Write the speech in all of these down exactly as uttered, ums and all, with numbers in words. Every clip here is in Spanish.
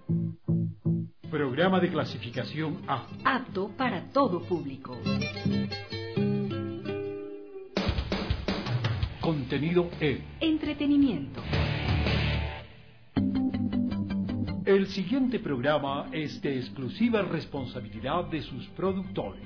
Programa de clasificación A. Apto para todo público. Contenido E. Entretenimiento. El siguiente programa es de exclusiva responsabilidad de sus productores.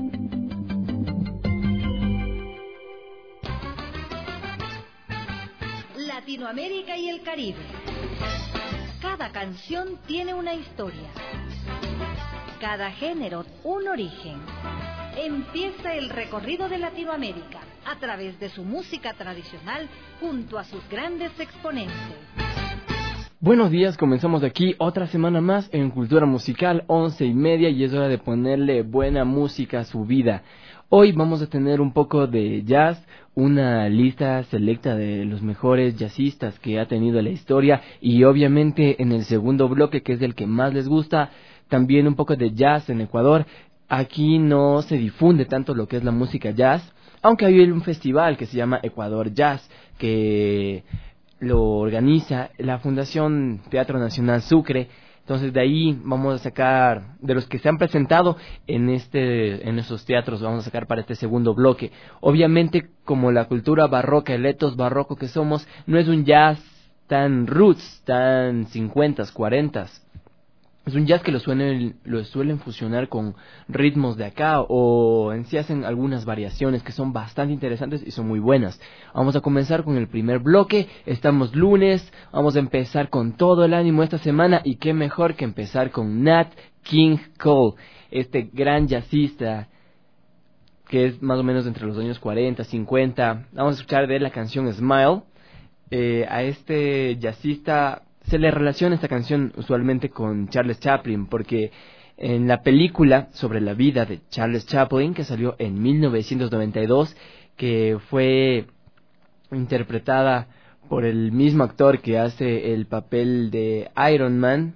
Latinoamérica y el Caribe. Cada canción tiene una historia. Cada género un origen. Empieza el recorrido de Latinoamérica a través de su música tradicional junto a sus grandes exponentes. Buenos días, comenzamos aquí otra semana más en Cultura Musical, once y media, y es hora de ponerle buena música a su vida. Hoy vamos a tener un poco de jazz, una lista selecta de los mejores jazzistas que ha tenido la historia, y obviamente en el segundo bloque, que es el que más les gusta, también un poco de jazz en Ecuador. Aquí no se difunde tanto lo que es la música jazz, aunque hay un festival que se llama Ecuador Jazz, que lo organiza la Fundación Teatro Nacional Sucre. Entonces de ahí vamos a sacar, de los que se han presentado en este, en esos teatros, vamos a sacar para este segundo bloque. Obviamente, como la cultura barroca, el etos barroco que somos, no es un jazz tan roots, tan cincuentas, cuarentas. Es un jazz que lo suelen, lo suelen fusionar con ritmos de acá, o en sí hacen algunas variaciones que son bastante interesantes y son muy buenas. Vamos a comenzar con el primer bloque. Estamos lunes, vamos a empezar con todo el ánimo esta semana, y qué mejor que empezar con Nat King Cole, este gran jazzista que es más o menos entre los años cuarenta, cincuenta. Vamos a escuchar de él la canción Smile. Eh, a este jazzista se le relaciona esta canción usualmente con Charles Chaplin, porque en la película sobre la vida de Charles Chaplin, que salió en mil novecientos noventa y dos, que fue interpretada por el mismo actor que hace el papel de Iron Man,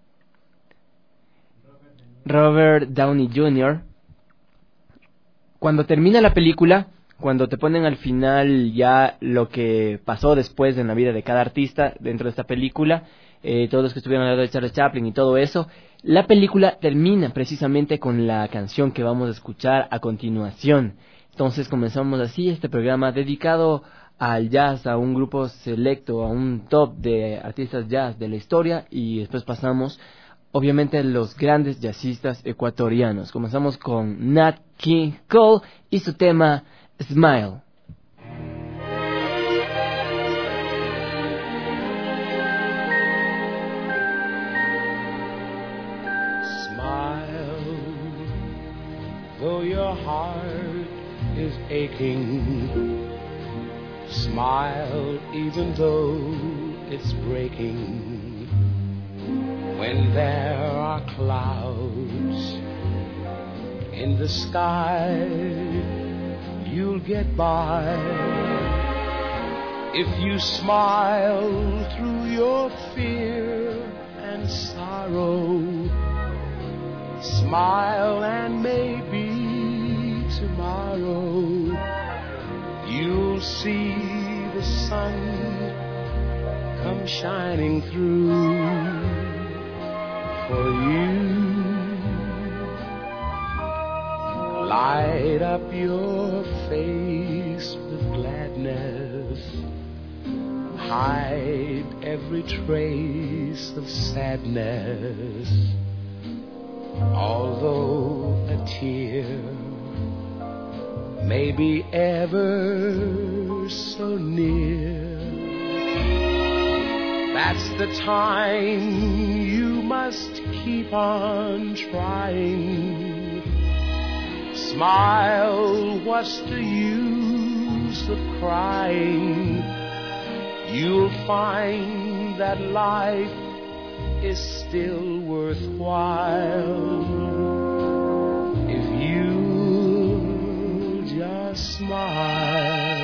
Robert Downey junior Cuando termina la película, cuando te ponen al final ya lo que pasó después en la vida de cada artista dentro de esta película, eh, todos los que estuvieron al lado de Charles Chaplin y todo eso, la película termina precisamente con la canción que vamos a escuchar a continuación. Entonces comenzamos así este programa dedicado al jazz, a un grupo selecto, a un top de artistas jazz de la historia, y después pasamos obviamente a los grandes jazzistas ecuatorianos. Comenzamos con Nat King Cole y su tema Smile. Smile, though your heart is aching. Smile, even though it's breaking. When there are clouds in the sky, you'll get by if you smile through your fear and sorrow. Smile and maybe tomorrow you'll see the sun come shining through for you. Light up your face with gladness. Hide every trace of sadness. Although a tear may be ever so near, that's the time you must keep on trying. Smile, what's the use of crying? You'll find that life is still worthwhile if you just smile.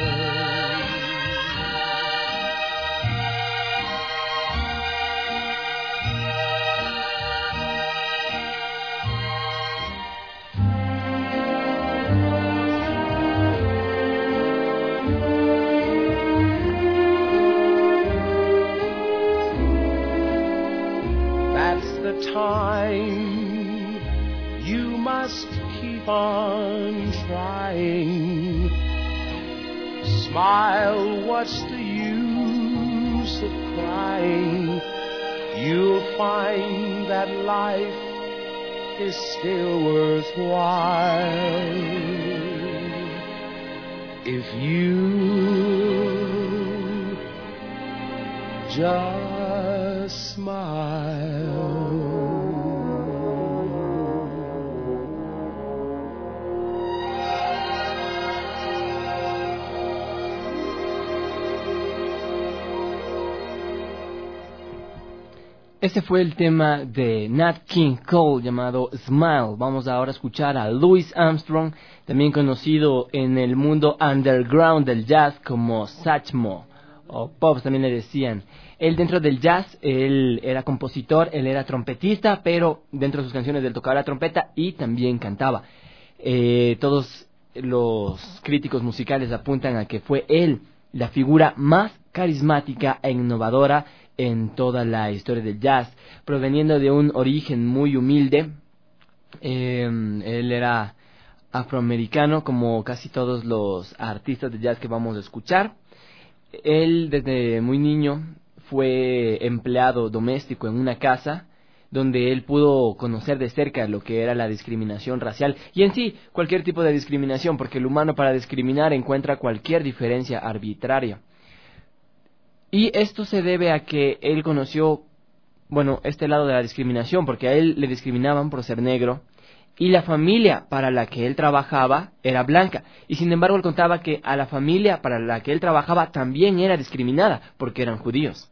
time, you must keep on trying. Smile, what's the use of crying? You'll find that life is still worthwhile if you just smile. Ese fue el tema de Nat King Cole llamado Smile. Vamos ahora a escuchar a Louis Armstrong, también conocido en el mundo underground del jazz como Satchmo, o Pops también le decían. Él dentro del jazz, él era compositor, él era trompetista, pero dentro de sus canciones él tocaba la trompeta y también cantaba. Eh, todos los críticos musicales apuntan a que fue él la figura más carismática e innovadora en toda la historia del jazz, proveniendo de un origen muy humilde. Eh, él era afroamericano, como casi todos los artistas de jazz que vamos a escuchar. Él desde muy niño fue empleado doméstico en una casa donde él pudo conocer de cerca lo que era la discriminación racial y en sí cualquier tipo de discriminación, porque el humano para discriminar encuentra cualquier diferencia arbitraria. Y esto se debe a que él conoció, bueno, este lado de la discriminación, porque a él le discriminaban por ser negro, y la familia para la que él trabajaba era blanca. Y sin embargo él contaba que a la familia para la que él trabajaba también era discriminada, porque eran judíos.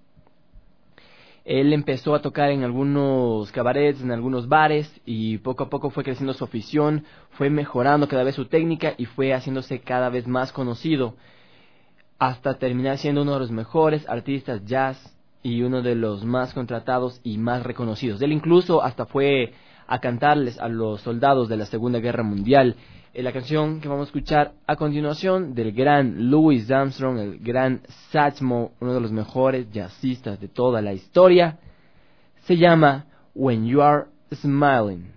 Él empezó a tocar en algunos cabarets, en algunos bares, y poco a poco fue creciendo su afición, fue mejorando cada vez su técnica y fue haciéndose cada vez más conocido, hasta terminar siendo uno de los mejores artistas jazz y uno de los más contratados y más reconocidos. Él incluso hasta fue a cantarles a los soldados de la Segunda Guerra Mundial. En la canción que vamos a escuchar a continuación del gran Louis Armstrong, el gran Satchmo, uno de los mejores jazzistas de toda la historia, se llama When You Are Smiling.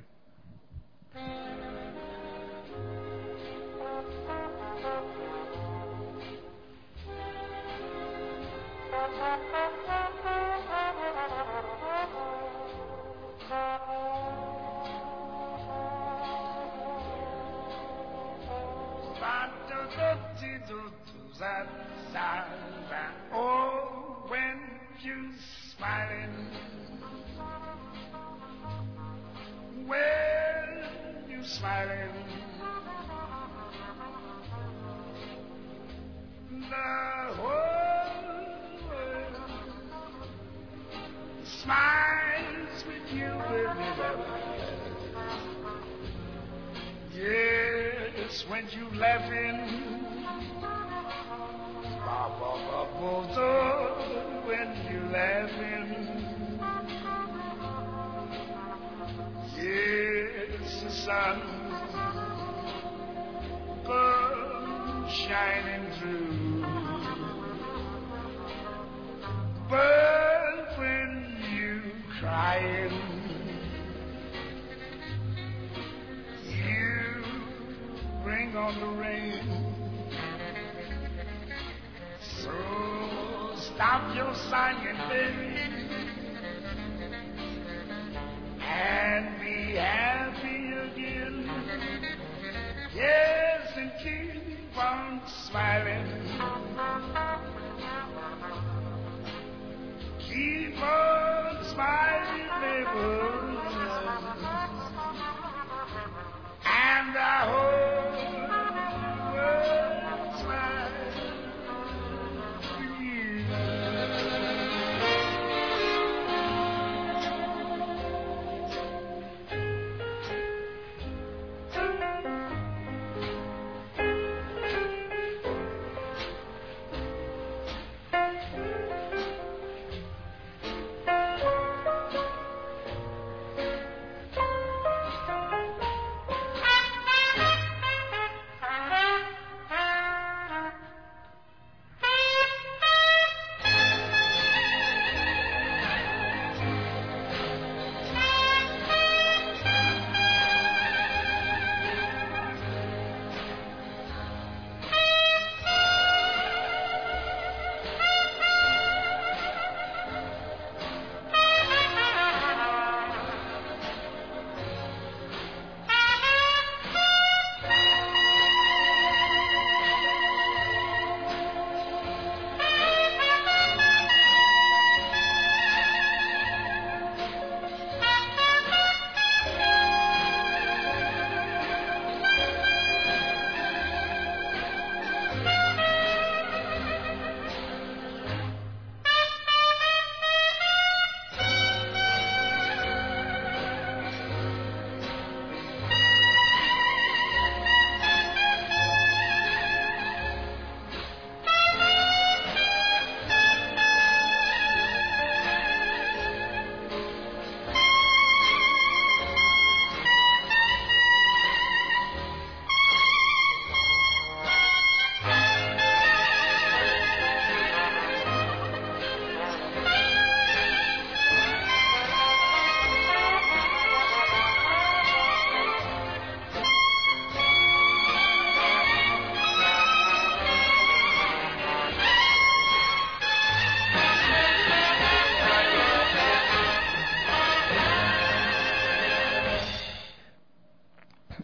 Oh, when you smiling, when you smiling, the whole world smiles with you, baby. Yes, when you laughing, when you laughing, yes, the sun comes shining through. But when you crying, you bring on the rain. So stop your sighing, baby, and be happy again. Yes, and keep on smiling. Keep on smiling, baby, and I hope the world smiles.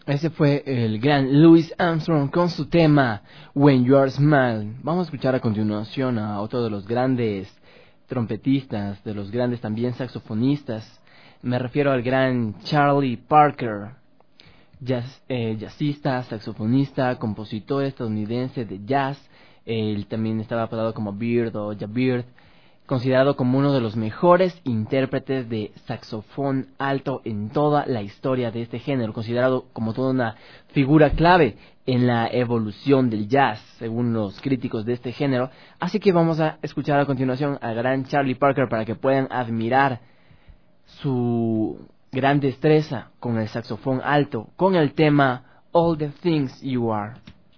Ese fue el gran Louis Armstrong con su tema When You Are Smiling. Vamos a escuchar a continuación a otro de los grandes trompetistas, de los grandes también saxofonistas. Me refiero al gran Charlie Parker, jazz, eh, jazzista, saxofonista, compositor estadounidense de jazz. Él también estaba apodado como Bird o Ja Bird, considerado como uno de los mejores intérpretes de saxofón alto en toda la historia de este género, considerado como toda una figura clave en la evolución del jazz, según los críticos de este género. Así que vamos a escuchar a continuación al gran Charlie Parker para que puedan admirar su gran destreza con el saxofón alto, con el tema All the Things You Are.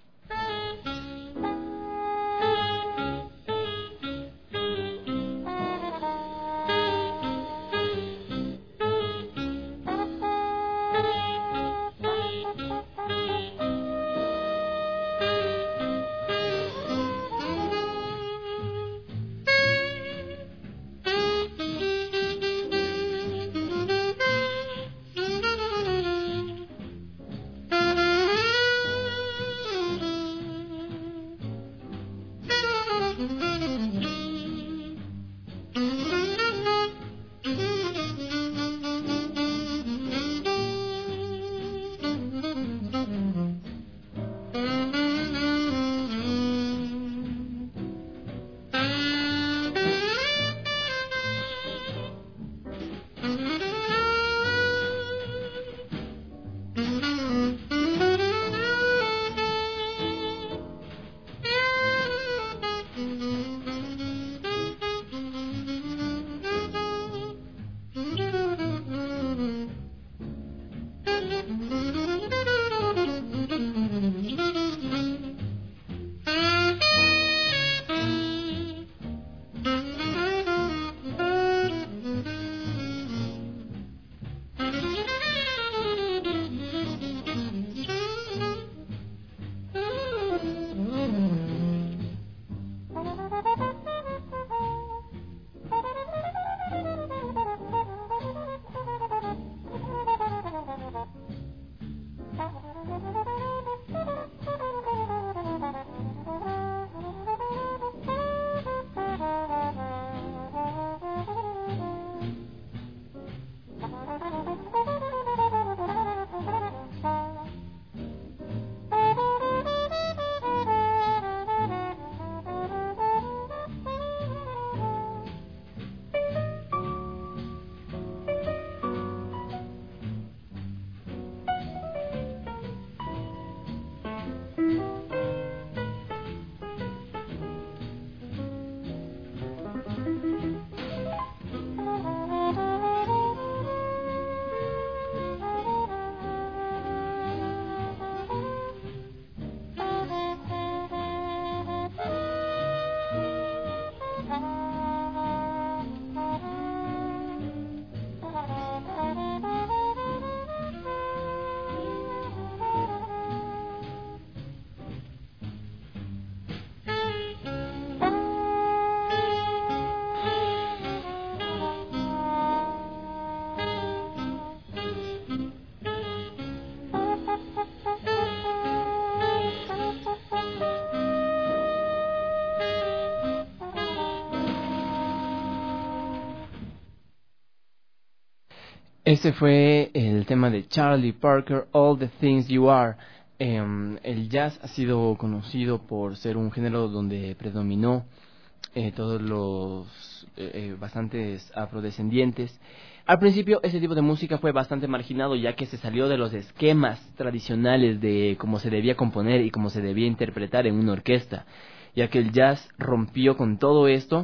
Ese fue el tema de Charlie Parker, All the Things You Are. Eh, el jazz ha sido conocido por ser un género donde predominó eh, todos los eh, bastantes afrodescendientes. Al principio ese tipo de música fue bastante marginado, ya que se salió de los esquemas tradicionales de cómo se debía componer y cómo se debía interpretar en una orquesta, ya que el jazz rompió con todo esto.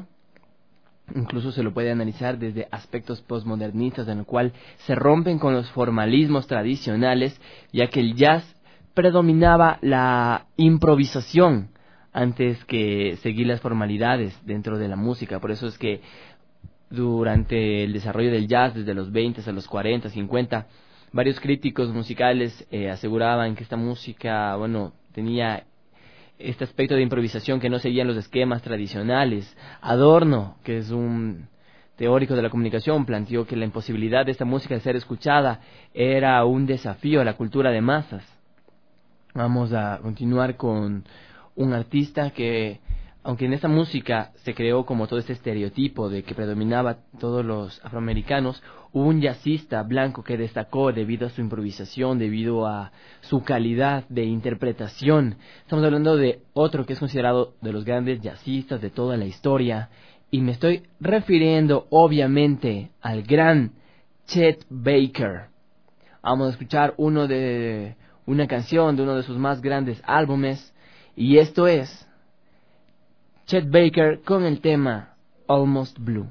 Incluso se lo puede analizar desde aspectos postmodernistas, en el cual se rompen con los formalismos tradicionales, ya que el jazz predominaba la improvisación antes que seguir las formalidades dentro de la música. Por eso es que durante el desarrollo del jazz, desde los veinte a los cuarenta, cincuenta, varios críticos musicales eh, aseguraban que esta música, bueno, tenía este aspecto de improvisación, que no seguían los esquemas tradicionales. Adorno, que es un teórico de la comunicación, planteó que la imposibilidad de esta música de ser escuchada era un desafío a la cultura de masas. Vamos a continuar con un artista que, aunque en esta música se creó como todo este estereotipo de que predominaba todos los afroamericanos, hubo un jazzista blanco que destacó debido a su improvisación, debido a su calidad de interpretación. Estamos hablando de otro que es considerado de los grandes jazzistas de toda la historia, y me estoy refiriendo obviamente al gran Chet Baker. Vamos a escuchar uno de una canción de uno de sus más grandes álbumes, y esto es Chet Baker con el tema Almost Blue.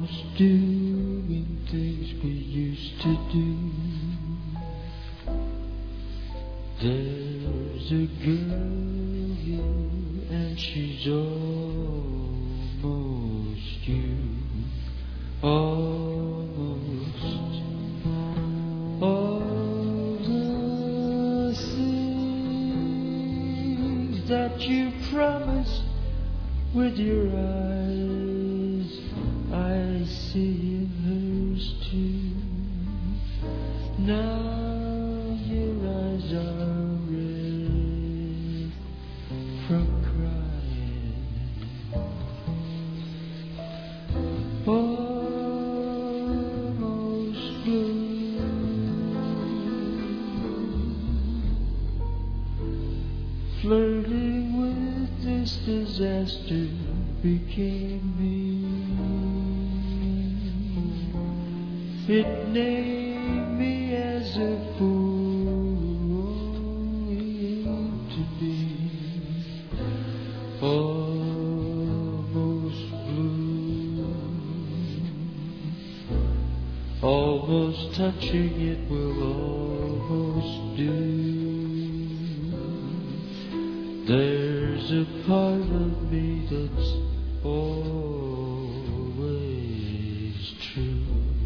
almost doing things we used to do. There's a girl here and she's almost you. Almost all the things that you promised with your eyes, I see in hers too. Now your eyes are red from crying. Almost blue. Flirting with this disaster became me. It named me as a fool to be. Almost blue. Almost touching it will almost do. There's a part of me that's always true.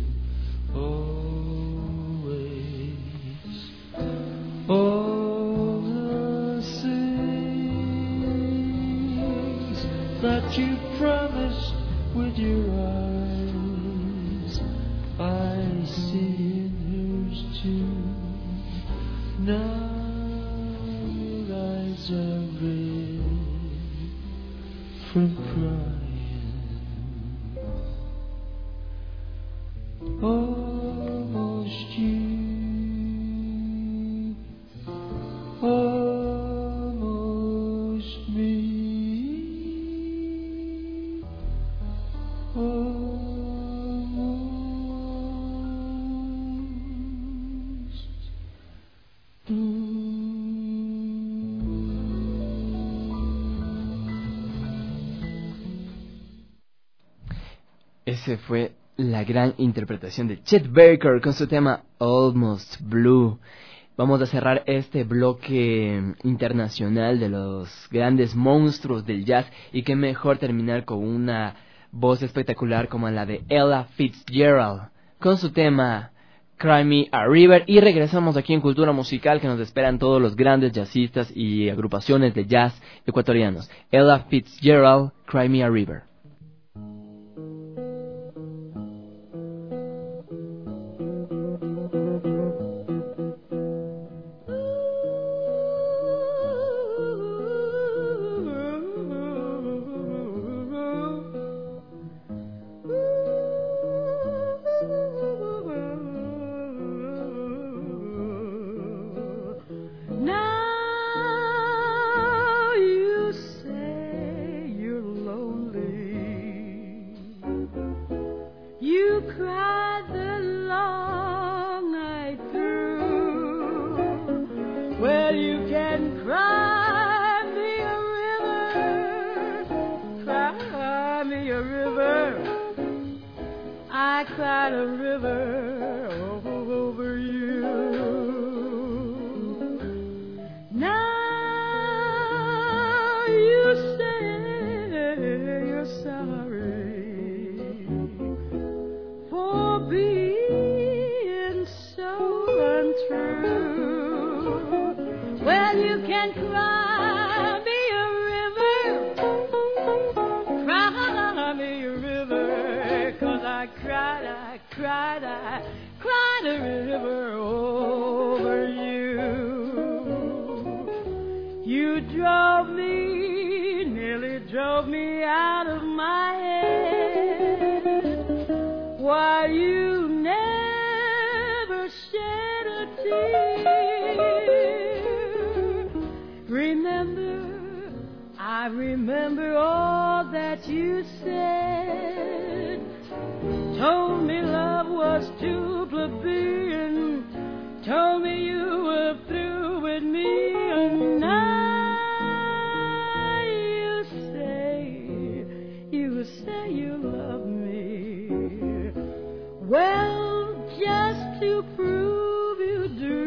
Always. All the things that you promised with your eyes, I see in hers too. Now your eyes are red from crying. Almost you. Almost me. Almost blue. Ese fue la gran interpretación de Chet Baker con su tema Almost Blue. Vamos a cerrar este bloque internacional de los grandes monstruos del jazz, y qué mejor terminar con una voz espectacular como la de Ella Fitzgerald con su tema Cry Me a River. Y regresamos aquí en Cultura Musical, que nos esperan todos los grandes jazzistas y agrupaciones de jazz ecuatorianos. Ella Fitzgerald, Cry Me a River. You say you love me. Well, just to prove you do,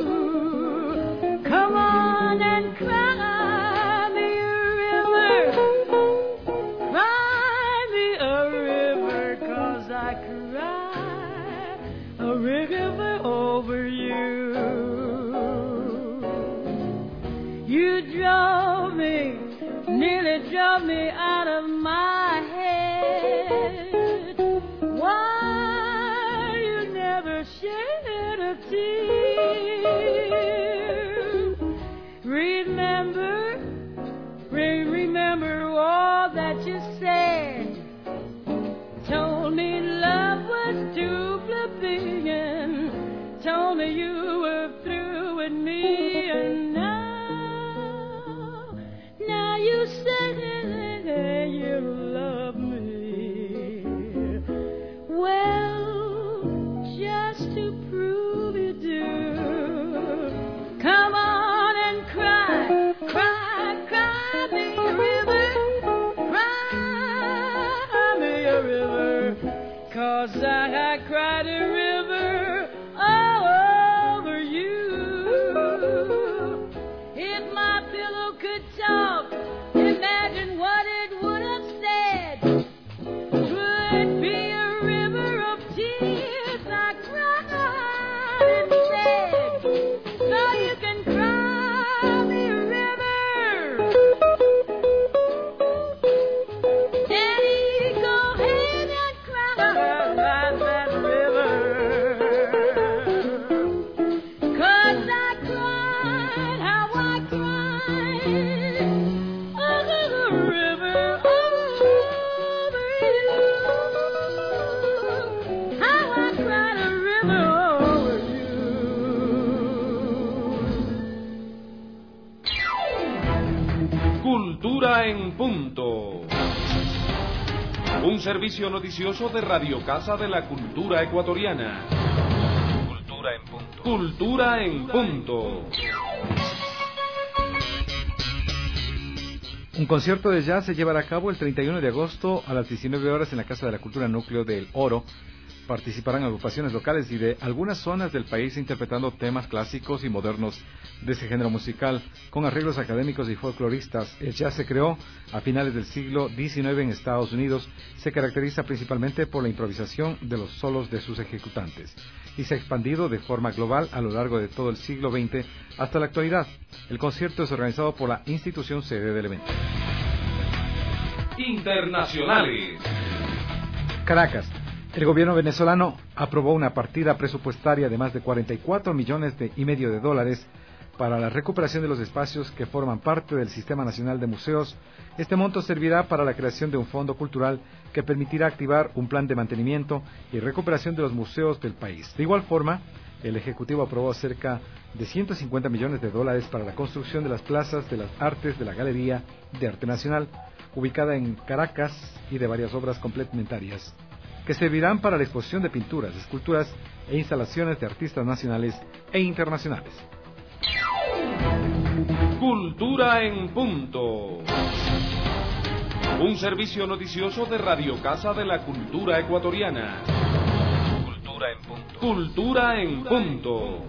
come on and cry me a river, cry me a river, 'cause I cry a river over you. You drove me, nearly drove me out of my head. Why you never shed a tear? Remember, re- remember all that you said. Told me love was too flipping and told me you were through with me, and now, now you say you love me. Well, just to prove you do, come on and cry, cry, cry me a river, cry me a river, 'cause I, I cried a river over you. If my pillow could talk, imagine what it would have said. Would be a river of tears I cried instead. So you can cry me a river. Daddy, go ahead and cry that river. 'Cause I cried how I cried over the river over you. How I cried a river over you. Cultura en punto. Un servicio noticioso de Radio Casa de la Cultura Ecuatoriana. Cultura en punto. Cultura en punto. Un concierto de jazz se llevará a cabo el treinta y uno de agosto a las diecinueve horas en la Casa de la Cultura Núcleo del Oro. Participarán agrupaciones locales y de algunas zonas del país interpretando temas clásicos y modernos de ese género musical, con arreglos académicos y folcloristas. El jazz se creó a finales del siglo diecinueve en Estados Unidos. Se caracteriza principalmente por la improvisación de los solos de sus ejecutantes y se ha expandido de forma global a lo largo de todo el siglo veinte hasta la actualidad. El concierto es organizado por la institución sede del evento. Internacionales. Caracas. El gobierno venezolano aprobó una partida presupuestaria de más de cuarenta y cuatro millones de, y medio de dólares para la recuperación de los espacios que forman parte del Sistema Nacional de Museos. Este monto servirá para la creación de un fondo cultural que permitirá activar un plan de mantenimiento y recuperación de los museos del país. De igual forma, el Ejecutivo aprobó cerca de ciento cincuenta millones de dólares para la construcción de las plazas de las artes de la Galería de Arte Nacional, ubicada en Caracas, y de varias obras complementarias que servirán para la exposición de pinturas, esculturas e instalaciones de artistas nacionales e internacionales. Cultura en punto. Un servicio noticioso de Radio Casa de la Cultura Ecuatoriana. Cultura en punto. Cultura en punto.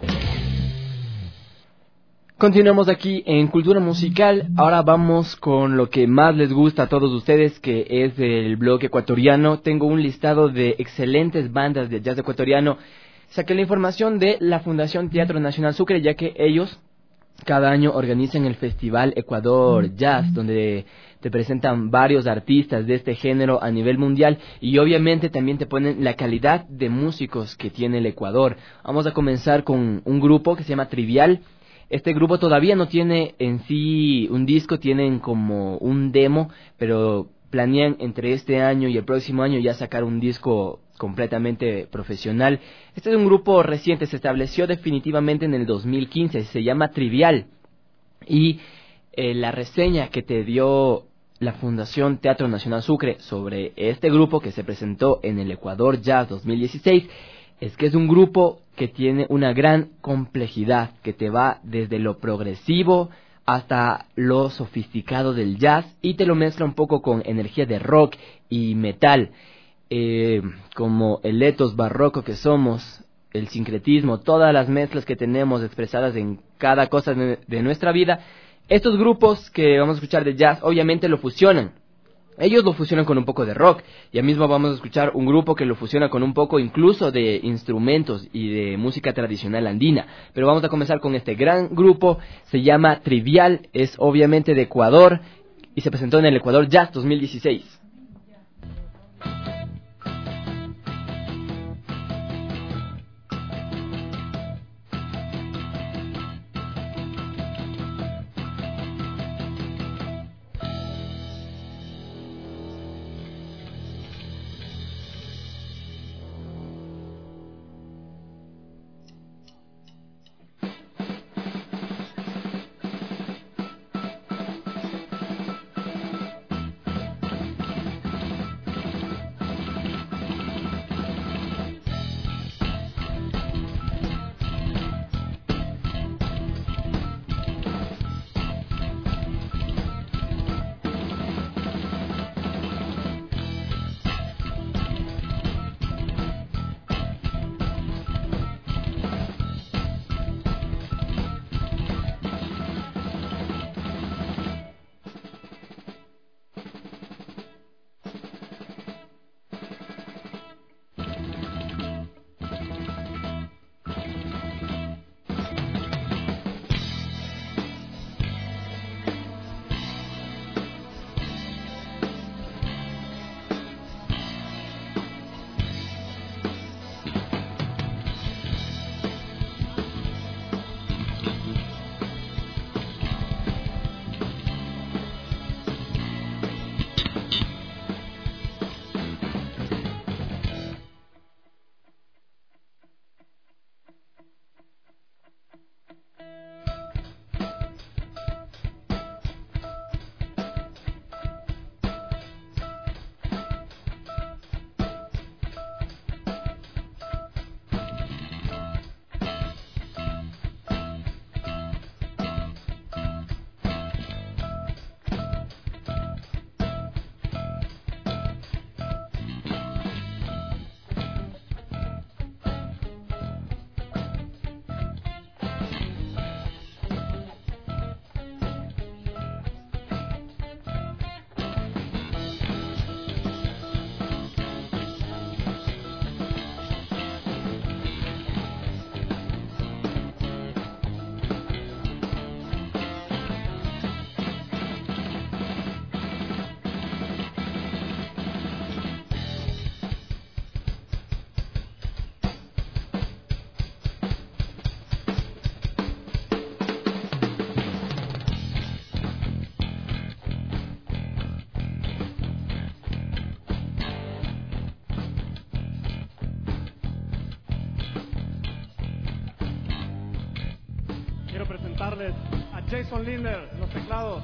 Continuamos aquí en Cultura Musical. Ahora vamos con lo que más les gusta a todos ustedes, que es el blog ecuatoriano. Tengo un listado de excelentes bandas de jazz ecuatoriano. Saqué la información de la Fundación Teatro Nacional Sucre, ya que ellos cada año organizan el Festival Ecuador Jazz, donde te presentan varios artistas de este género a nivel mundial, y obviamente también te ponen la calidad de músicos que tiene el Ecuador. Vamos a comenzar con un grupo que se llama Trivial. Este grupo todavía no tiene en sí un disco, tienen como un demo, pero planean entre este año y el próximo año ya sacar un disco completamente profesional. Este es un grupo reciente, se estableció definitivamente en el dos mil quince, se llama Trivial. Y eh, la reseña que te dio la Fundación Teatro Nacional Sucre sobre este grupo que se presentó en el Ecuador Jazz dos mil dieciséis es que es un grupo que tiene una gran complejidad, que te va desde lo progresivo hasta lo sofisticado del jazz y te lo mezcla un poco con energía de rock y metal. eh, como el etos barroco que somos, el sincretismo, todas las mezclas que tenemos expresadas en cada cosa de, de nuestra vida, estos grupos que vamos a escuchar de jazz obviamente lo fusionan. Ellos lo fusionan con un poco de rock. Ya mismo vamos a escuchar un grupo que lo fusiona con un poco incluso de instrumentos y de música tradicional andina. Pero vamos a comenzar con este gran grupo. Se llama Trivial. Es obviamente de Ecuador y se presentó en el Ecuador Jazz dos mil dieciséis. presentarles a Jason Linder en los teclados.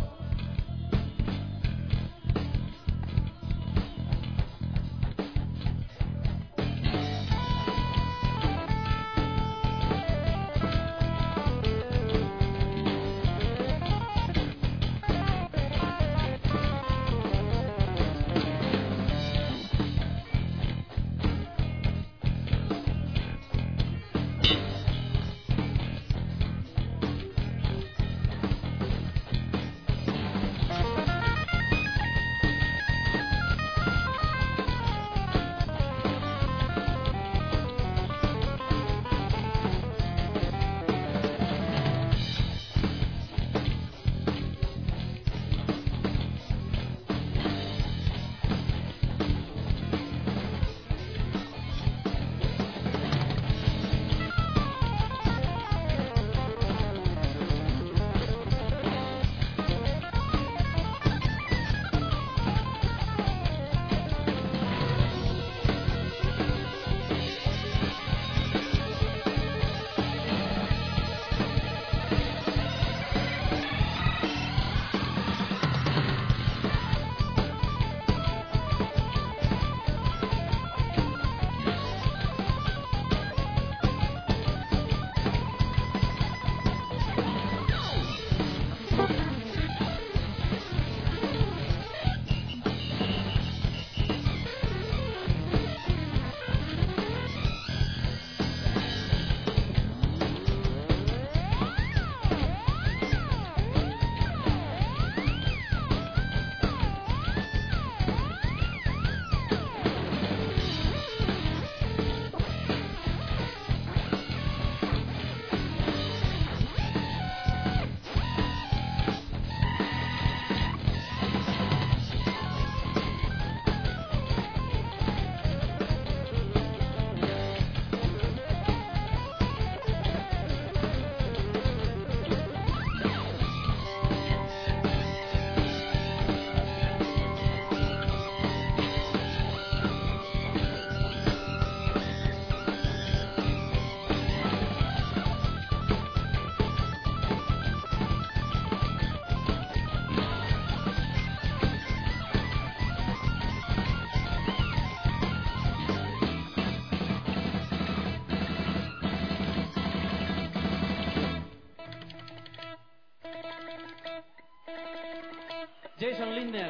Jason Lindner.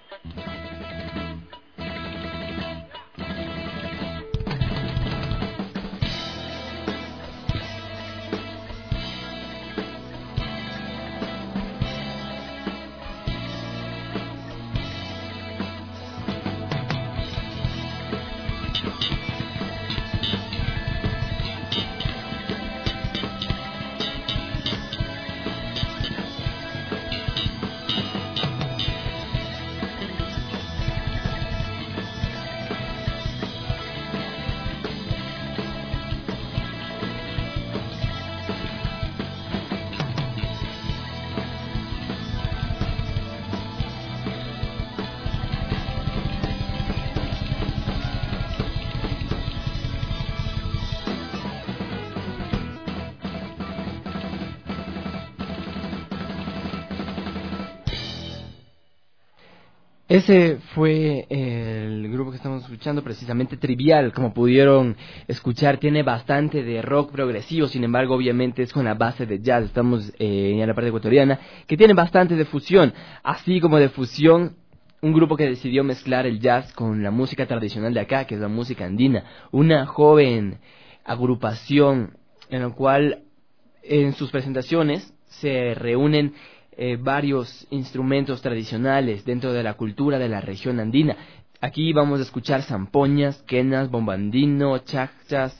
Ese fue el grupo que estamos escuchando, precisamente Trivial. Como pudieron escuchar, tiene bastante de rock progresivo, sin embargo, obviamente es con la base de jazz. Estamos eh, en la parte ecuatoriana, que tiene bastante de fusión, así como de fusión, un grupo que decidió mezclar el jazz con la música tradicional de acá, que es la música andina. Una joven agrupación en la cual en sus presentaciones se reúnen Eh, varios instrumentos tradicionales dentro de la cultura de la región andina. Aquí vamos a escuchar zampoñas, quenas, bombandino, chachas.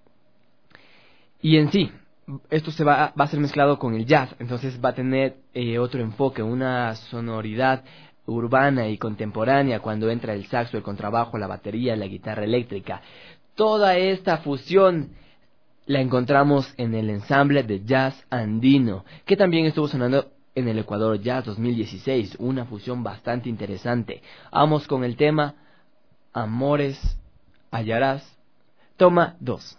Y en sí, esto se va, va a ser mezclado con el jazz, entonces va a tener eh, otro enfoque, una sonoridad urbana y contemporánea cuando entra el saxo, el contrabajo, la batería, la guitarra eléctrica. Toda esta fusión la encontramos en el ensamble de jazz andino, que también estuvo sonando en el Ecuador Jazz dos mil dieciséis, una fusión bastante interesante. Vamos con el tema Amores hallarás, toma dos.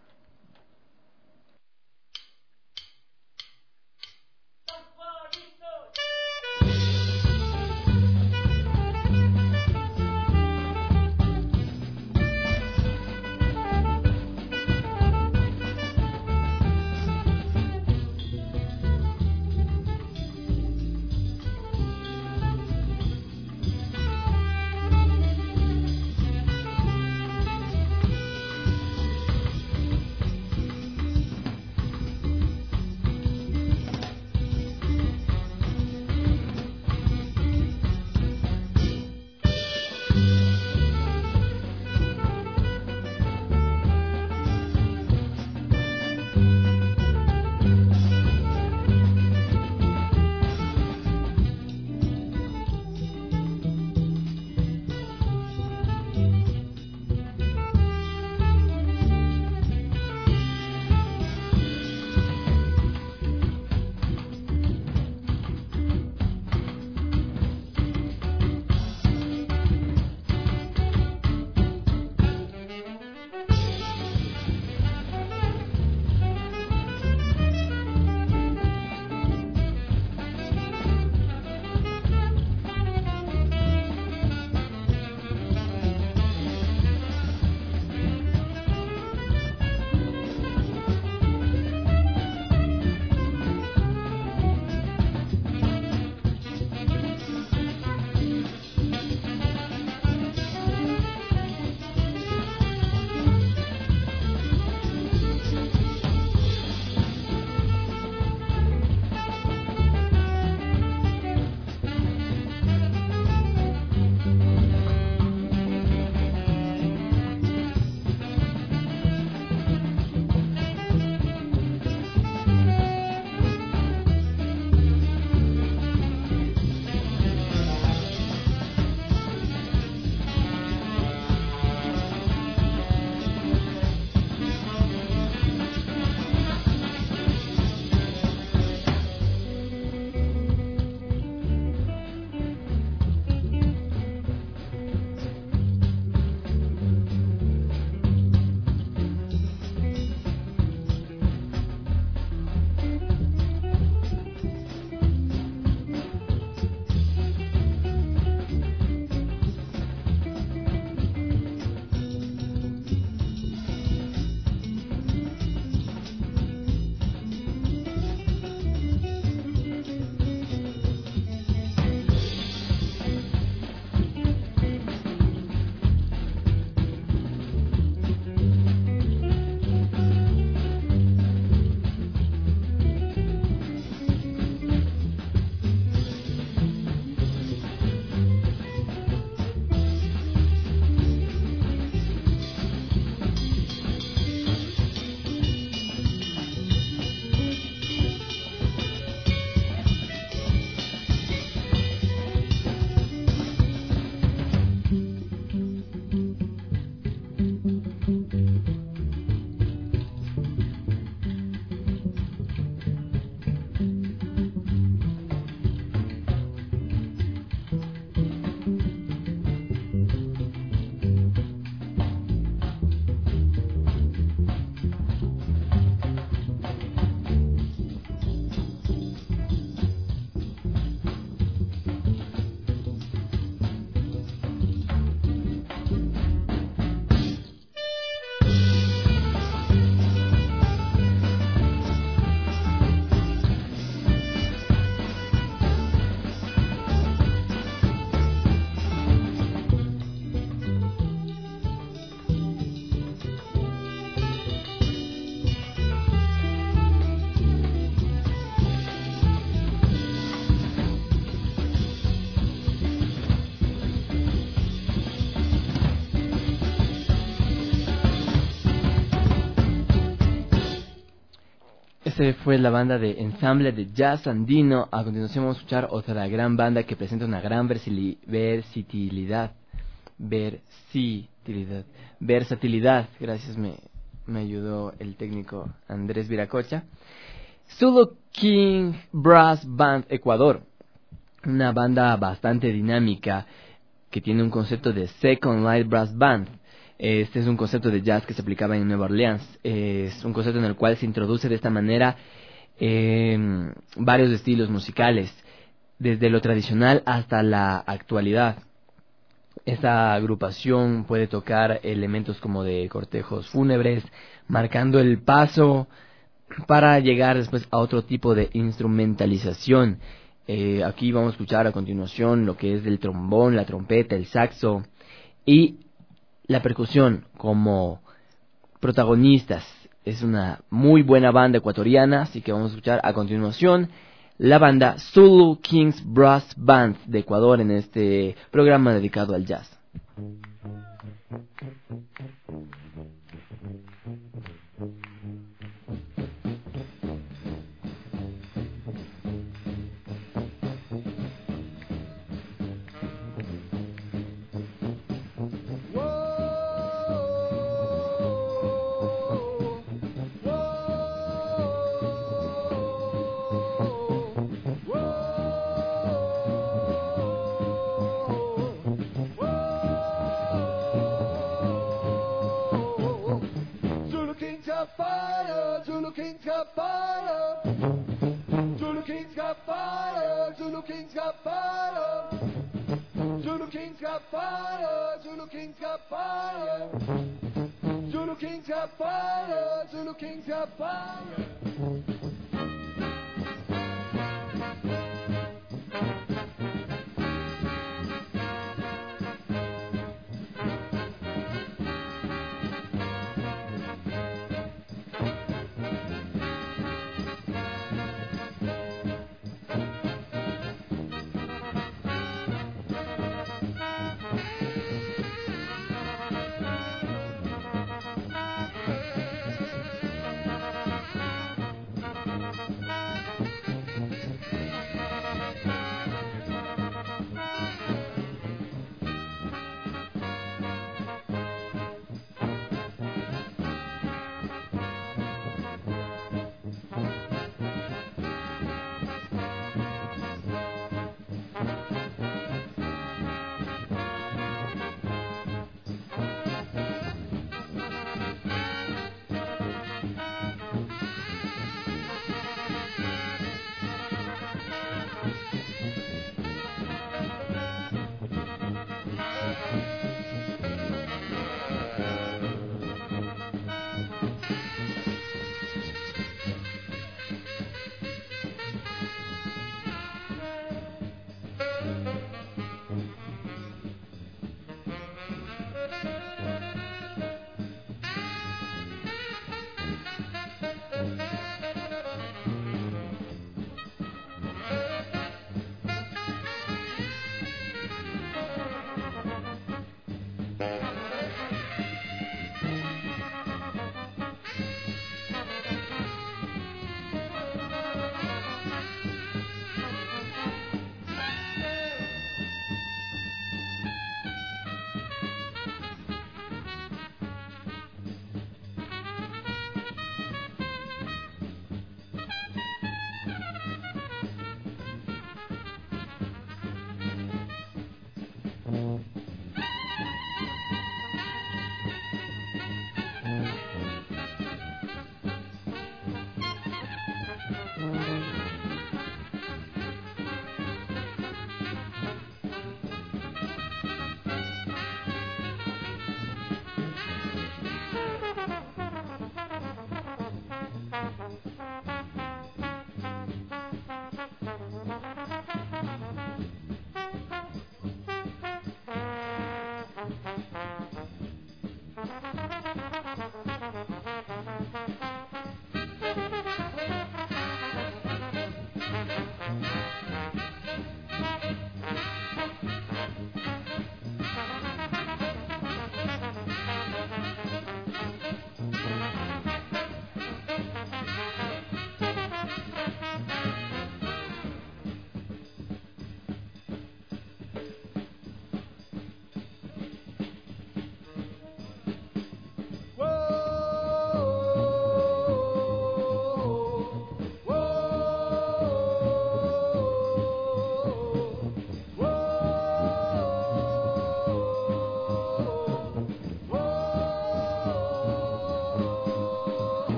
Este fue la banda de ensamble de jazz andino. A continuación vamos a escuchar otra gran banda que presenta una gran versili- versatilidad. Versatilidad. Versatilidad. Gracias, me, me ayudó el técnico Andrés Viracocha. Zulu King Brass Band Ecuador. Una banda bastante dinámica que tiene un concepto de Second Light Brass Band. Este es un concepto de jazz que se aplicaba en Nueva Orleans. Es un concepto en el cual se introduce de esta manera eh, varios estilos musicales, desde lo tradicional hasta la actualidad. Esta agrupación puede tocar elementos como de cortejos fúnebres, marcando el paso para llegar después a otro tipo de instrumentalización. Eh, aquí vamos a escuchar a continuación lo que es el trombón, la trompeta, el saxo y la percusión como protagonistas. Es una muy buena banda ecuatoriana, así que vamos a escuchar a continuación la banda Zulu Kings Brass Band de Ecuador en este programa dedicado al jazz. Zulu Kings got fire. Zulu Kings got fire. Zulu Kings got fire. Zulu Kings got fire. Zulu Kings got fire. Zulu Kings got fire. Zulu Kings got fire.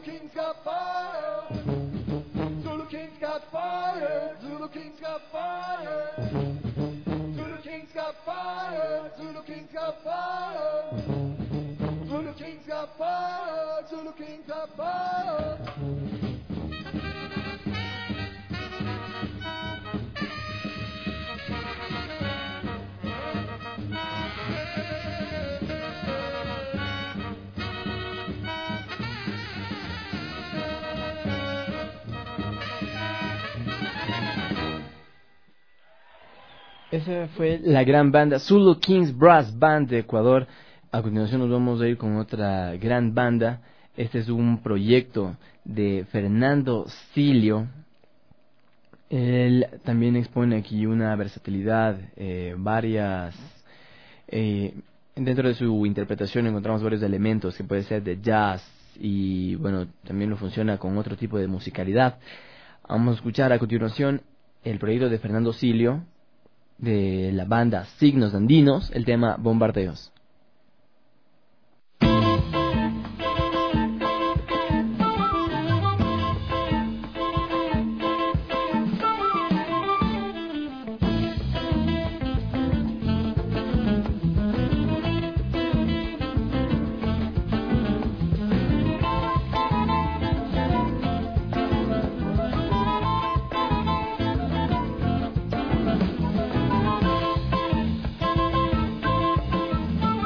Zulu King's got fire. Zulu King's got fire. Zulu King's got fire. Zulu King's got fire. Zulu King's got fire. Zulu King's got fire. Zulu King's got fire. Esa fue la gran banda Zulu Kings Brass Band de Ecuador. A continuación nos vamos a ir con otra gran banda. Este es un proyecto de Fernando Silio. Él también expone aquí una versatilidad, eh, varias... Eh, dentro de su interpretación encontramos varios elementos que puede ser de jazz y bueno, también lo funciona con otro tipo de musicalidad. Vamos a escuchar a continuación el proyecto de Fernando Silio, de la banda Signos Andinos, el tema Bombardeos. Zulu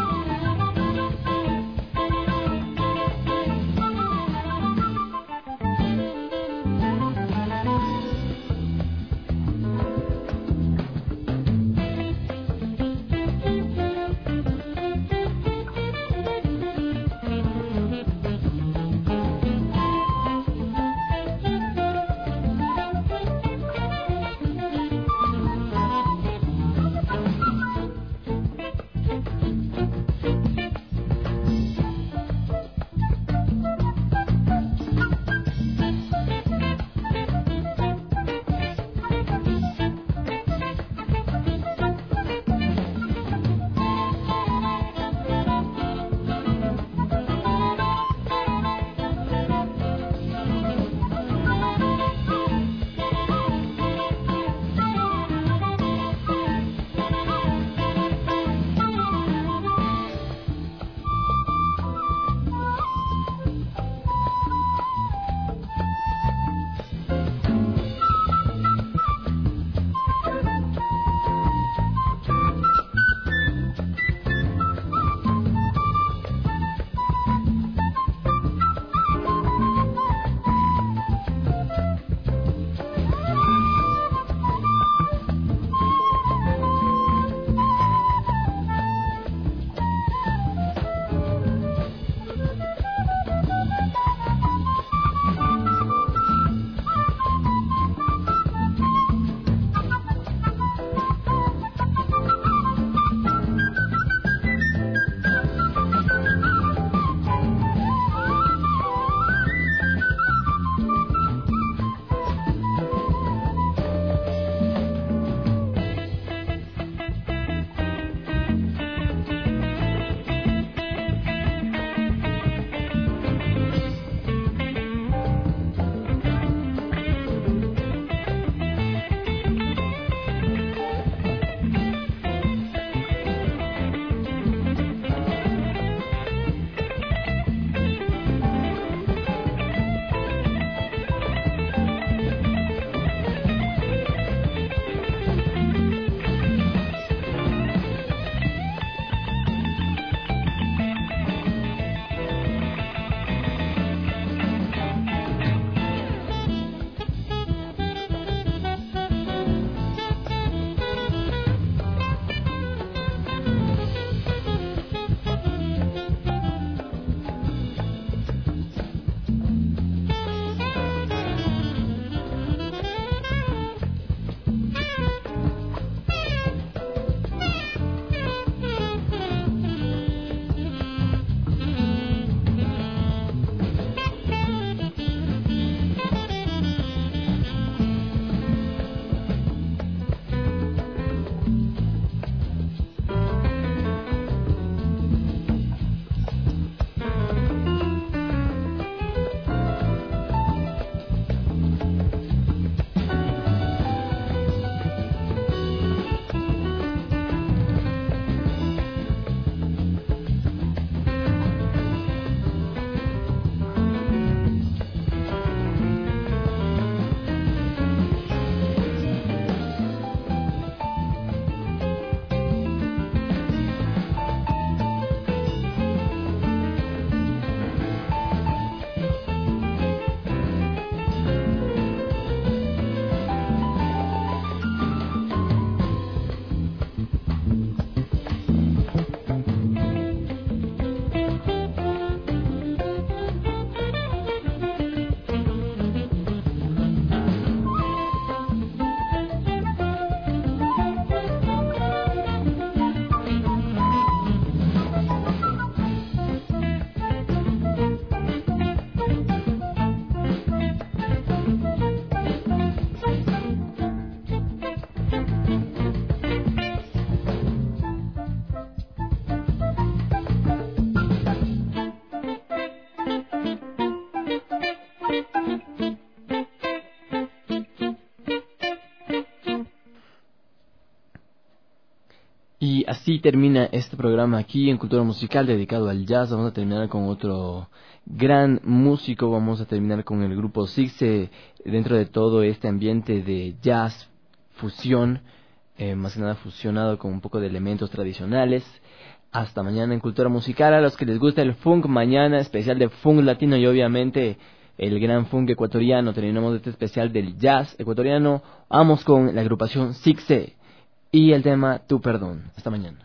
Y así termina este programa aquí en Cultura Musical dedicado al jazz. Vamos a terminar con otro gran músico. Vamos a terminar con el grupo Sixe dentro de todo este ambiente de jazz fusión, eh, más que nada fusionado con un poco de elementos tradicionales. Hasta mañana en Cultura Musical. A los que les gusta el funk, mañana especial de funk latino y obviamente el gran funk ecuatoriano. Terminamos este especial del jazz ecuatoriano. Vamos con la agrupación Sixe y el tema Tu Perdón. Hasta mañana.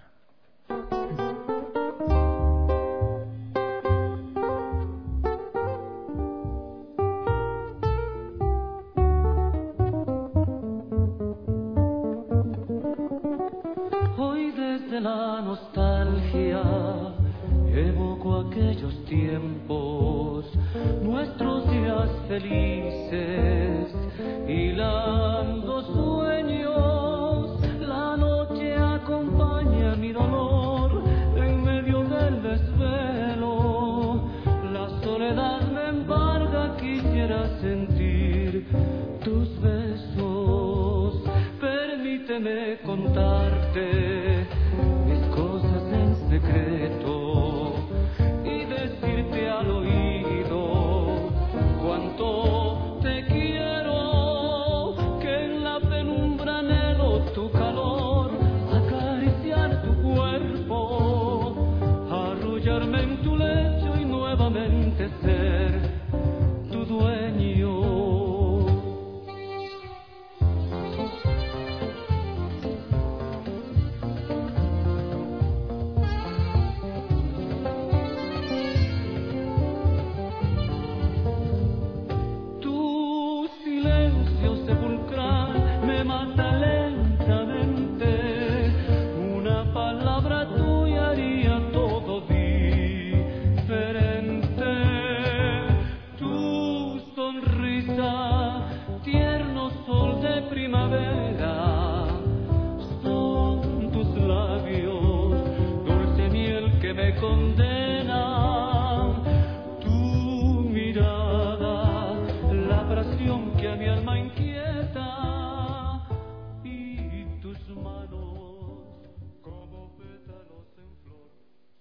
Hoy desde la nostalgia evoco aquellos tiempos, nuestros días felices, hilando sueños. La noche acompaña mi dolor en medio del desvelo. La soledad me embarga, quisiera sentir tus besos. Permíteme contarte mis cosas en secreto y decirte al oído cuánto te quiero, que en la penumbra anhelo tu calor, acariciar tu cuerpo, arrullarme en tu lecho y nuevamente ser tu dueño. Condena tu mirada, la presión que a mi alma inquieta, y tus manos como pétalos en flor.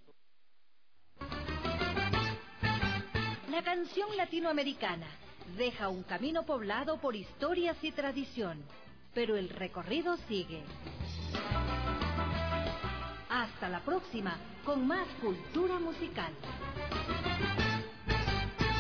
La canción latinoamericana deja un camino poblado por historias y tradición, pero el recorrido sigue. Hasta la próxima con más cultura musical.